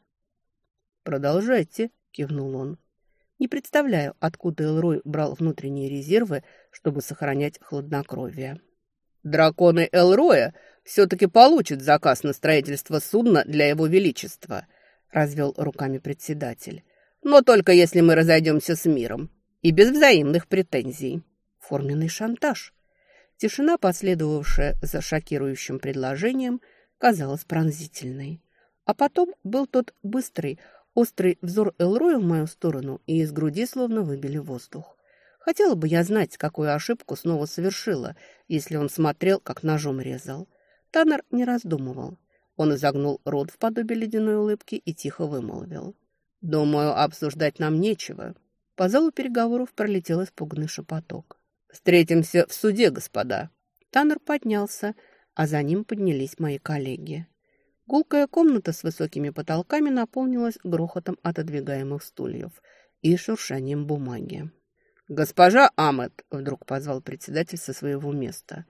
«Продолжайте», – кивнул он. Не представляю, откуда Элрой брал внутренние резервы, чтобы сохранять хладнокровие. «Драконы Элроя все-таки получат заказ на строительство судна для его величества», – развел руками председатель. «Но только если мы разойдемся с миром и без взаимных претензий». Форменный шантаж. Тишина, последовавшая за шокирующим предложением, казалась пронзительной. А потом был тот быстрый, острый взор Элроя в мою сторону, и из груди словно выбили воздух. Хотела бы я знать, какую ошибку снова совершила, если он смотрел, как ножом резал. Таннер не раздумывал. Он изогнул рот в подобие ледяной улыбки и тихо вымолвил. «Думаю, обсуждать нам нечего». По залу переговоров пролетел испуганный шепоток. «Встретимся в суде, господа». Таннер поднялся, а за ним поднялись мои коллеги. Гулкая комната с высокими потолками наполнилась грохотом отодвигаемых стульев и шуршанием бумаги. «Госпожа Амет!» – вдруг позвал председатель со своего места.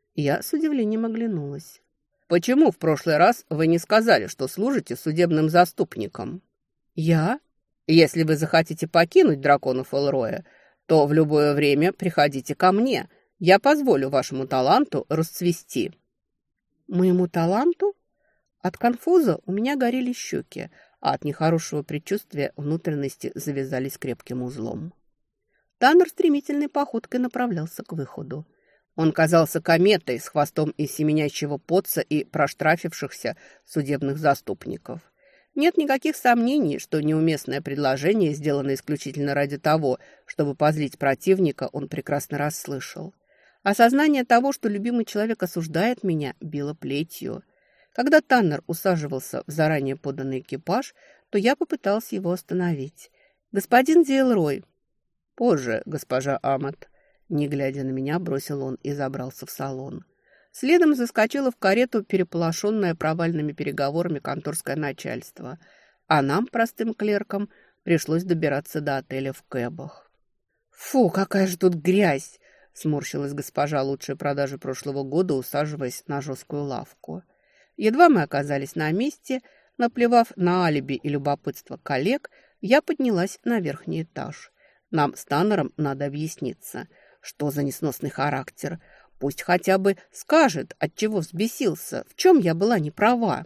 Я с удивлением оглянулась. «Почему в прошлый раз вы не сказали, что служите судебным заступником?» «Я?» Если вы захотите покинуть драконов Элроя, то в любое время приходите ко мне. Я позволю вашему таланту расцвести». «Моему таланту?» От конфуза у меня горели щеки, а от нехорошего предчувствия внутренности завязались крепким узлом. Таннер стремительной походкой направлялся к выходу. Он казался кометой с хвостом из семенящего потца и проштрафившихся судебных заступников. Нет никаких сомнений, что неуместное предложение, сделанное исключительно ради того, чтобы позлить противника, он прекрасно расслышал. Осознание того, что любимый человек осуждает меня, било плетью. Когда Таннер усаживался в заранее поданный экипаж, то я попытался его остановить. «Господин Диэлрой». «Позже, госпожа Амат», — не глядя на меня, бросил он и забрался в салон. Следом заскочило в карету переполошенное провальными переговорами конторское начальство, а нам, простым клеркам, пришлось добираться до отеля в кэбах. «Фу, какая же тут грязь!» — сморщилась госпожа лучшей продажи прошлого года, усаживаясь на жесткую лавку. Едва мы оказались на месте, наплевав на алиби и любопытство коллег, я поднялась на верхний этаж. Нам с Таннером надо объясниться, что за несносный характер. Пусть хотя бы скажет, отчего взбесился, в чем я была не права.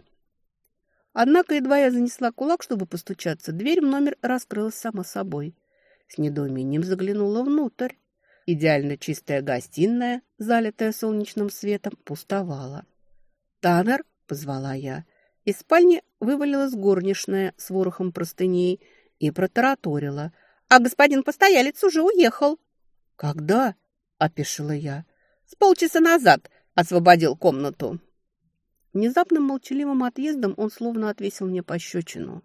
Однако едва я занесла кулак, чтобы постучаться, дверь в номер раскрылась сама собой. С недоумением заглянула внутрь. Идеально чистая гостиная, залитая солнечным светом, пустовала. «Таннер!» — позвала я. Из спальни вывалилась горничная с ворохом простыней и протараторила. «А господин постоялец уже уехал». «Когда?» — опешила я. «С полчаса назад освободил комнату». Внезапным молчаливым отъездом он словно отвесил мне пощечину.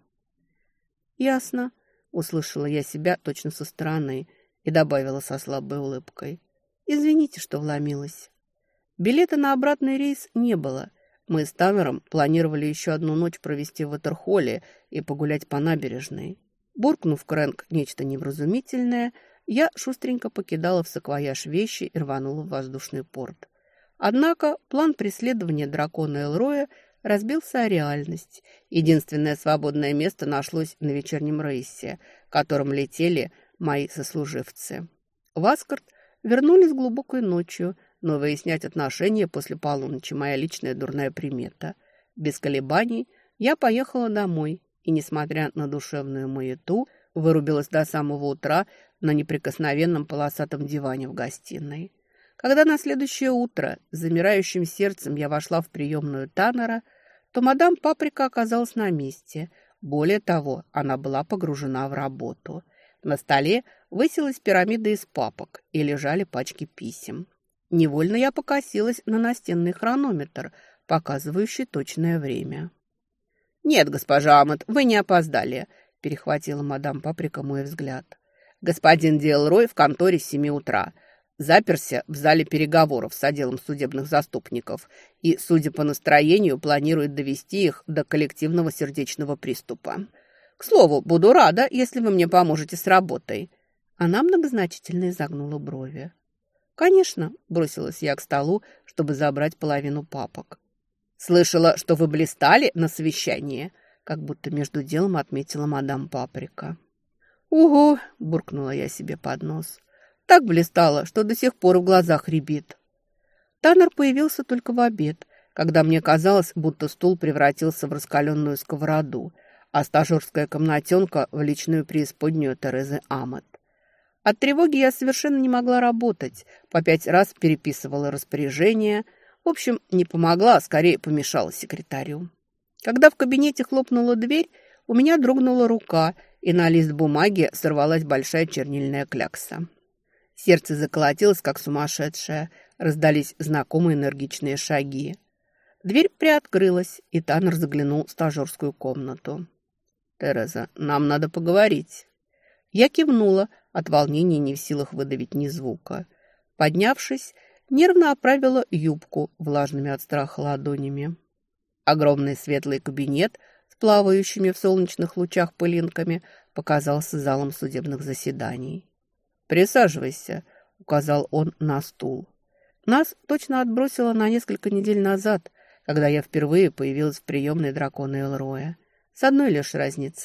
«Ясно», — услышала я себя точно со стороны и добавила со слабой улыбкой. «Извините, что вломилась». Билета на обратный рейс не было. Мы с Таннером планировали еще одну ночь провести в Ватерхолле и погулять по набережной. Буркнув Крэнк нечто невразумительное, я шустренько покидала в саквояж вещи и рванула в воздушный порт. Однако план преследования дракона Элроя разбился о реальность. Единственное свободное место нашлось на вечернем рейсе, которым летели мои сослуживцы. В Аскард вернулись глубокой ночью, но выяснять отношения после полуночи – моя личная дурная примета. Без колебаний я поехала домой и, несмотря на душевную маяту, вырубилась до самого утра на неприкосновенном полосатом диване в гостиной. Когда на следующее утро с замирающим сердцем я вошла в приемную Таннера, то мадам Паприка оказалась на месте. Более того, она была погружена в работу. На столе высилась пирамида из папок и лежали пачки писем. Невольно я покосилась на настенный хронометр, показывающий точное время. «Нет, госпожа Амат, вы не опоздали», – перехватила мадам Паприка мой взгляд. «Господин Диэлрой в конторе с 7 утра. Заперся в зале переговоров с отделом судебных заступников и, судя по настроению, планирует довести их до коллективного сердечного приступа. К слову, буду рада, если вы мне поможете с работой». Она многозначительно изогнула брови. «Конечно», – бросилась я к столу, чтобы забрать половину папок. «Слышала, что вы блистали на совещании», – как будто между делом отметила мадам Паприка. «Угу», – буркнула я себе под нос. «Так блистала, что до сих пор в глазах рябит». Таннер появился только в обед, когда мне казалось, будто стул превратился в раскаленную сковороду, а стажерская комнатенка в личную преисподнюю Терезы Амат. От тревоги я совершенно не могла работать, по 5 раз переписывала распоряжения. В общем, не помогла, а скорее помешала секретарю. Когда в кабинете хлопнула дверь, у меня дрогнула рука, и на лист бумаги сорвалась большая чернильная клякса. Сердце заколотилось, как сумасшедшее, раздались знакомые энергичные шаги. Дверь приоткрылась, и Таннер заглянул в стажерскую комнату. «Тереза, нам надо поговорить». Я кивнула, от волнения не в силах выдавить ни звука. Поднявшись, нервно оправила юбку влажными от страха ладонями. Огромный светлый кабинет с плавающими в солнечных лучах пылинками показался залом судебных заседаний. «Присаживайся», — указал он на стул. Нас точно отбросило на несколько недель назад, когда я впервые появилась в приемной дракона Элроя. С одной лишь разницей.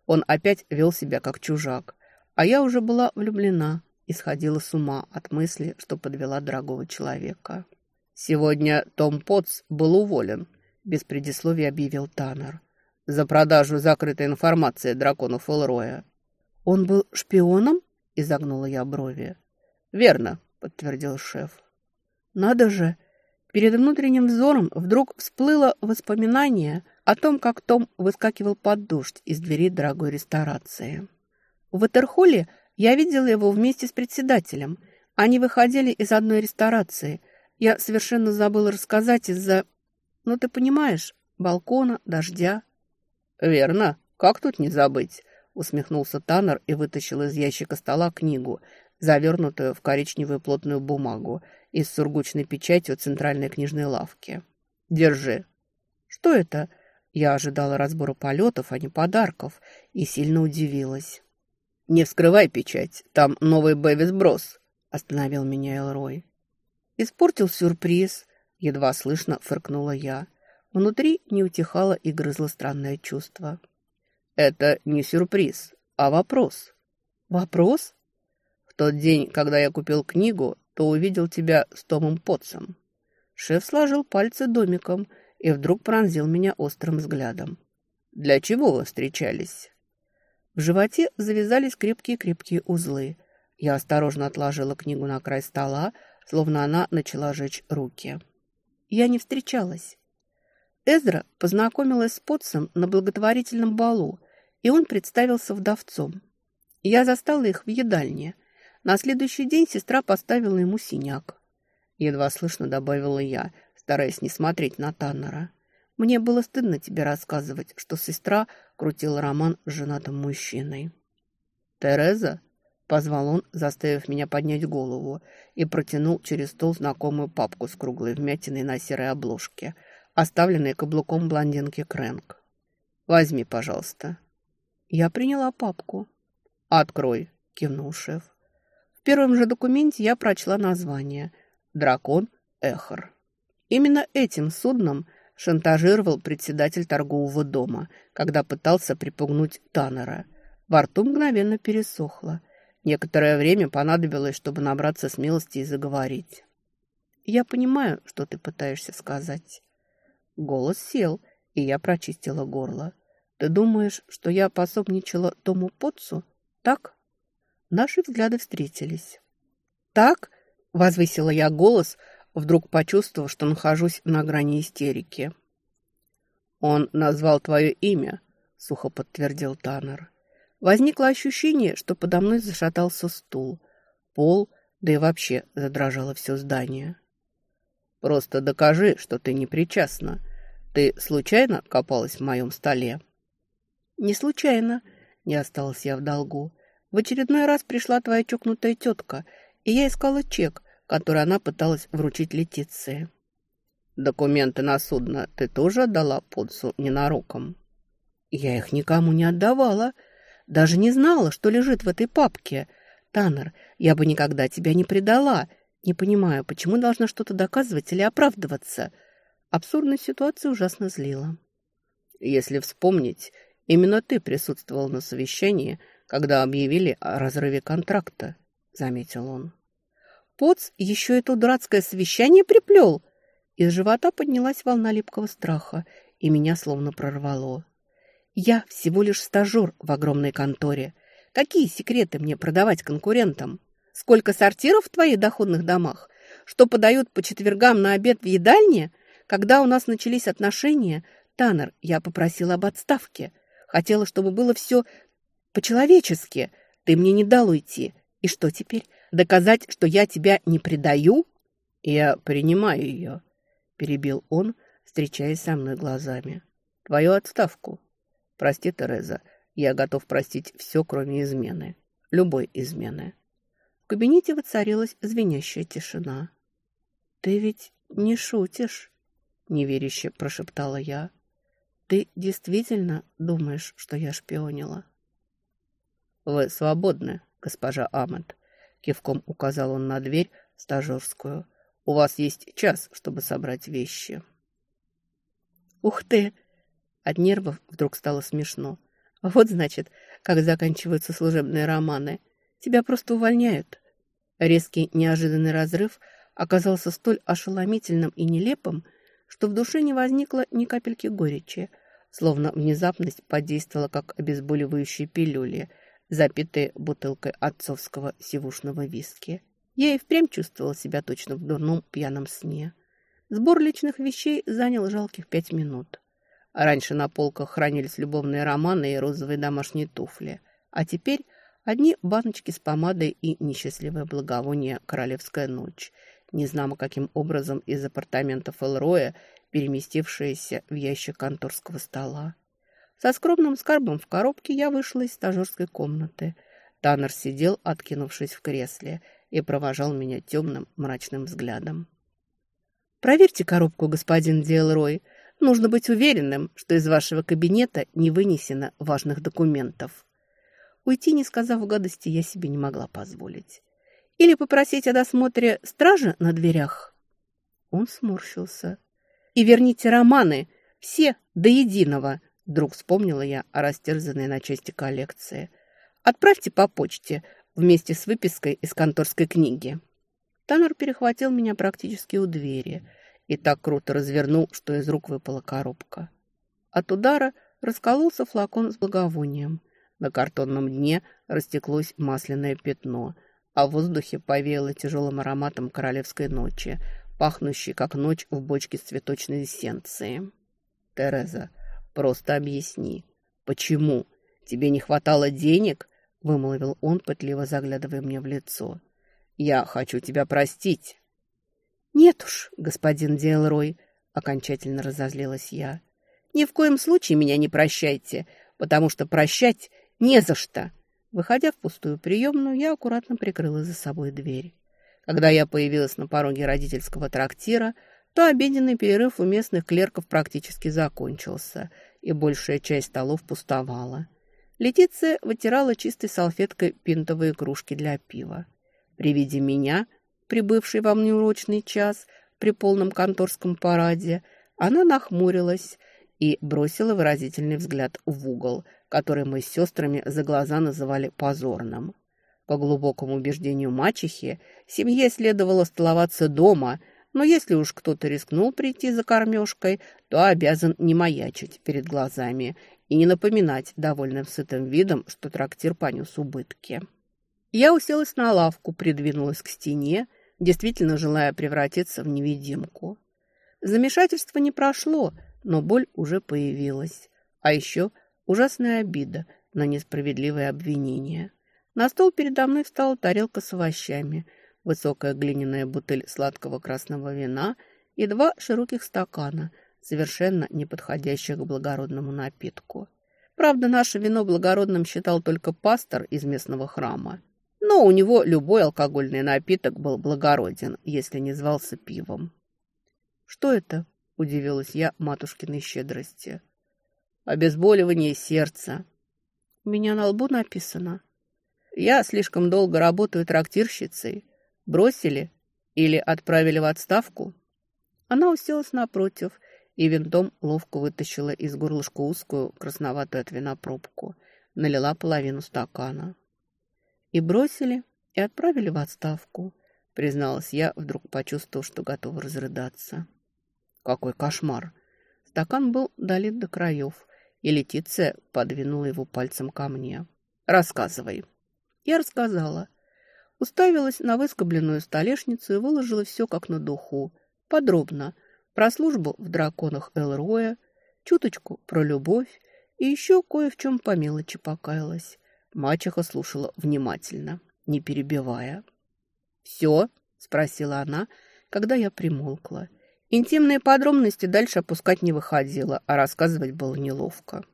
Он опять вел себя как чужак, а я уже была влюблена и сходила с ума от мысли, что подвела дорогого человека. «Сегодня Том Потц был уволен», – без предисловия объявил Таннер. «За продажу закрытой информации дракону Фэлроя». «Он был шпионом?» – изогнула я брови. «Верно», – подтвердил шеф. «Надо же!» Перед внутренним взором вдруг всплыло воспоминание о том, как Том выскакивал под дождь из дверей дорогой ресторации. В Этерхолле я видела его вместе с председателем. Они выходили из одной ресторации. Я совершенно забыла рассказать из-за... Ну, ты понимаешь, балкона, дождя. «Верно. Как тут не забыть?» — усмехнулся Таннер и вытащил из ящика стола книгу, завернутую в коричневую плотную бумагу и с сургучной печатью центральной книжной лавки. «Держи». «Что это?» Я ожидала разбора полетов, а не подарков, и сильно удивилась. «Не вскрывай печать, там новый Бэвис Брос», — остановил меня Элрой. «Испортил сюрприз», — едва слышно фыркнула я. Внутри не утихало и грызло странное чувство. «Это не сюрприз, а вопрос». «Вопрос?» «В тот день, когда я купил книгу, то увидел тебя с Томом Потцем». Шеф сложил пальцы домиком и вдруг пронзил меня острым взглядом. «Для чего вы встречались?» В животе завязались крепкие-крепкие узлы. Я осторожно отложила книгу на край стола, словно она начала жечь руки. Я не встречалась. Эзра познакомилась с Потцем на благотворительном балу, и он представился вдовцом. Я застала их в едальне. На следующий день сестра поставила ему синяк. Едва слышно добавила я, стараясь не смотреть на Таннера. Мне было стыдно тебе рассказывать, что сестра крутила роман с женатым мужчиной. «Тереза?» — позвал он, заставив меня поднять голову, и протянул через стол знакомую папку с круглой вмятиной на серой обложке, оставленной каблуком блондинки Крэнк. «Возьми, пожалуйста». Я приняла папку. «Открой», — кивнул шеф. В первом же документе я прочла название «Дракон Эхор». Именно этим судном шантажировал председатель торгового дома, когда пытался припугнуть Таннера. Во рту мгновенно пересохло. Некоторое время понадобилось, чтобы набраться смелости и заговорить. «Я понимаю, что ты пытаешься сказать». Голос сел, и я прочистила горло. «Ты думаешь, что я пособничала Тому Потцу? Так?» Наши взгляды встретились. «Так?» — возвысила я голос, вдруг почувствовав, что нахожусь на грани истерики. «Он назвал твое имя», — сухо подтвердил Таннер. Возникло ощущение, что подо мной зашатался стул, пол, да и вообще задрожало все здание. «Просто докажи, что ты не причастна. Ты случайно копалась в моем столе?» «Не случайно», — не осталась я в долгу. «В очередной раз пришла твоя чокнутая тетка, и я искала чек, который она пыталась вручить Летиции». «Документы на судно ты тоже отдала Потцу ненароком?» «Я их никому не отдавала. Даже не знала, что лежит в этой папке. Таннер, я бы никогда тебя не предала. Не понимаю, почему должна что-то доказывать или оправдываться?» Абсурдность ситуации ужасно злила. «Если вспомнить, именно ты присутствовал на совещании, когда объявили о разрыве контракта», — заметил он. «Потц еще это дурацкое совещание приплел?» Из живота поднялась волна липкого страха, и меня словно прорвало. «Я всего лишь стажер в огромной конторе. Какие секреты мне продавать конкурентам? Сколько сортиров в твоих доходных домах? Что подают по четвергам на обед в едальне? Когда у нас начались отношения, Таннер, я попросила об отставке. Хотела, чтобы было все по-человечески. Ты мне не дал уйти. И что теперь? Доказать, что я тебя не предаю?» «Я принимаю ее», — перебил он, встречаясь со мной глазами. «Твою отставку. Прости, Тереза, я готов простить все, кроме измены. Любой измены». В кабинете воцарилась звенящая тишина. «Ты ведь не шутишь?» — неверяще прошептала я. «Ты действительно думаешь, что я шпионила?» «Вы свободны, госпожа Амет», — кивком указал он на дверь стажерскую. «У вас есть час, чтобы собрать вещи». «Ух ты!» От нервов вдруг стало смешно. Вот, значит, как заканчиваются служебные романы. Тебя просто увольняют. Резкий неожиданный разрыв оказался столь ошеломительным и нелепым, что в душе не возникло ни капельки горечи, словно внезапность подействовала как обезболивающие пилюли, запитые бутылкой отцовского сивушного виски. Я и впрямь чувствовала себя точно в дурном пьяном сне. Сбор личных вещей занял жалких 5 минут. Раньше на полках хранились любовные романы и розовые домашние туфли, а теперь одни баночки с помадой и несчастливое благовоние «Королевская ночь», незнамо каким образом из апартаментов Элроя, переместившиеся в ящик конторского стола. Со скромным скарбом в коробке я вышла из стажерской комнаты. Таннер сидел, откинувшись в кресле, и провожал меня темным мрачным взглядом. «Проверьте коробку, господин Диэлрой. Нужно быть уверенным, что из вашего кабинета не вынесено важных документов». Уйти, не сказав гадости, я себе не могла позволить. Или попросить о досмотре стражи на дверях. Он сморщился. «И верните романы, все до единого», — вдруг вспомнила я о растерзанной на части коллекции. «Отправьте по почте вместе с выпиской из конторской книги». Таннер перехватил меня практически у двери и так круто развернул, что из рук выпала коробка. От удара раскололся флакон с благовонием. На картонном дне растеклось масляное пятно, а в воздухе повеяло тяжелым ароматом королевской ночи, пахнущей, как ночь в бочке с цветочной эссенцией. «Тереза, просто объясни, почему? Тебе не хватало денег?» — вымолвил он, пытливо заглядывая мне в лицо. «Я хочу тебя простить». «Нет уж, господин Диэлрой», — окончательно разозлилась я. «Ни в коем случае меня не прощайте, потому что прощать не за что». Выходя в пустую приемную, я аккуратно прикрыла за собой дверь. Когда я появилась на пороге родительского трактира, то обеденный перерыв у местных клерков практически закончился, и большая часть столов пустовала. Летиция вытирала чистой салфеткой пинтовые кружки для пива. При виде меня, прибывшей во внеурочный час при полном конторском параде, она нахмурилась и бросила выразительный взгляд в угол, который мы с сестрами за глаза называли позорным. По глубокому убеждению мачехи, семье следовало столоваться дома, но если уж кто-то рискнул прийти за кормежкой, то обязан не маячить перед глазами и не напоминать довольным сытым видом, что трактир понес убытки. Я уселась на лавку, придвинулась к стене, действительно желая превратиться в невидимку. Замешательство не прошло, но боль уже появилась. А еще ужасная обида на несправедливое обвинение. На стол передо мной встала тарелка с овощами, высокая глиняная бутыль сладкого красного вина и 2 широких стакана, совершенно не подходящих к благородному напитку. Правда, наше вино благородным считал только пастор из местного храма. Но у него любой алкогольный напиток был благороден, если не звался пивом. «Что это?» – удивилась я матушкиной щедрости. «Обезболивание сердца». «У меня на лбу написано». «Я слишком долго работаю трактирщицей. Бросили или отправили в отставку?» Она уселась напротив и винтом ловко вытащила из горлышка узкую красноватую от вина пробку, налила половину стакана. «И бросили, и отправили в отставку», — призналась я, вдруг почувствовав, что готова разрыдаться. Какой кошмар! Стакан был долит до краев, и Летиция подвинула его пальцем ко мне. «Рассказывай». Я рассказала. Уставилась на выскобленную столешницу и выложила все как на духу. Подробно. Про службу в драконах Элроя, чуточку про любовь и еще кое в чем по мелочи покаялась. Мачеха слушала внимательно, не перебивая. «Все?» – спросила она, когда я примолкла. Интимные подробности дальше опускать не выходило, а рассказывать было неловко.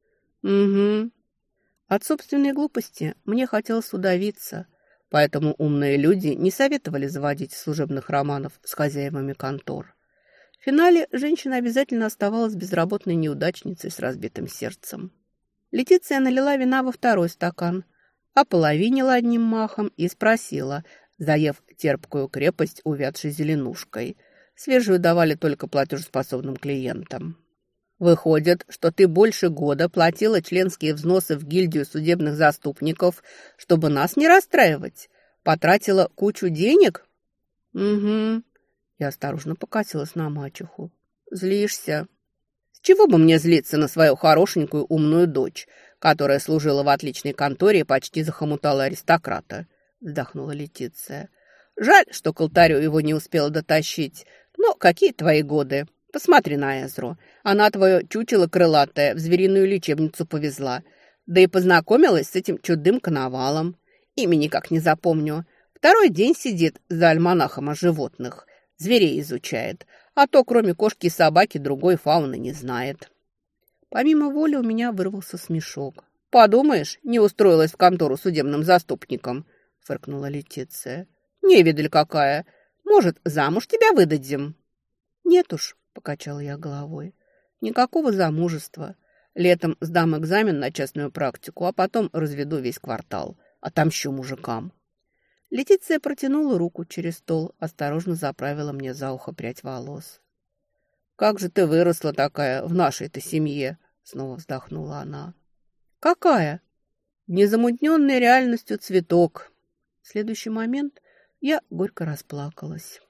«Угу». От собственной глупости мне хотелось удавиться, поэтому умные люди не советовали заводить служебных романов с хозяевами контор. В финале женщина обязательно оставалась безработной неудачницей с разбитым сердцем. Летиция налила вина во 2 стакан, ополовинила одним махом и спросила, заев терпкую крепость увядшей зеленушкой. Свежую давали только платежеспособным клиентам. Выходит, что ты больше года платила членские взносы в гильдию судебных заступников, чтобы нас не расстраивать. Потратила кучу денег? Угу. Я осторожно покосилась на мачеху. Злишься? С чего бы мне злиться на свою хорошенькую умную дочь, которая служила в отличной конторе и почти захомутала аристократа? Вздохнула Летиция. Жаль, что к алтарю его не успела дотащить. Но какие твои годы? Посмотри на Эзру. Она твое чучело крылатое в звериную лечебницу повезла. Да и познакомилась с этим чудным коновалом. Имя никак не запомню. Второй день сидит за альманахом о животных. Зверей изучает. А то, кроме кошки и собаки, другой фауны не знает. Помимо воли у меня вырвался смешок. «Подумаешь, не устроилась в контору судебным заступником», — фыркнула Летиция. «Невидаль какая. Может, замуж тебя выдадим?» «Нет уж», — покачала я головой. «Никакого замужества. Летом сдам экзамен на частную практику, а потом разведу весь квартал. Отомщу мужикам». Летиция протянула руку через стол, осторожно заправила мне за ухо прядь волос. «Как же ты выросла такая в нашей-то семье?» — снова вздохнула она. «Какая?» «Незамутненный реальностью цветок». В следующий момент я горько расплакалась.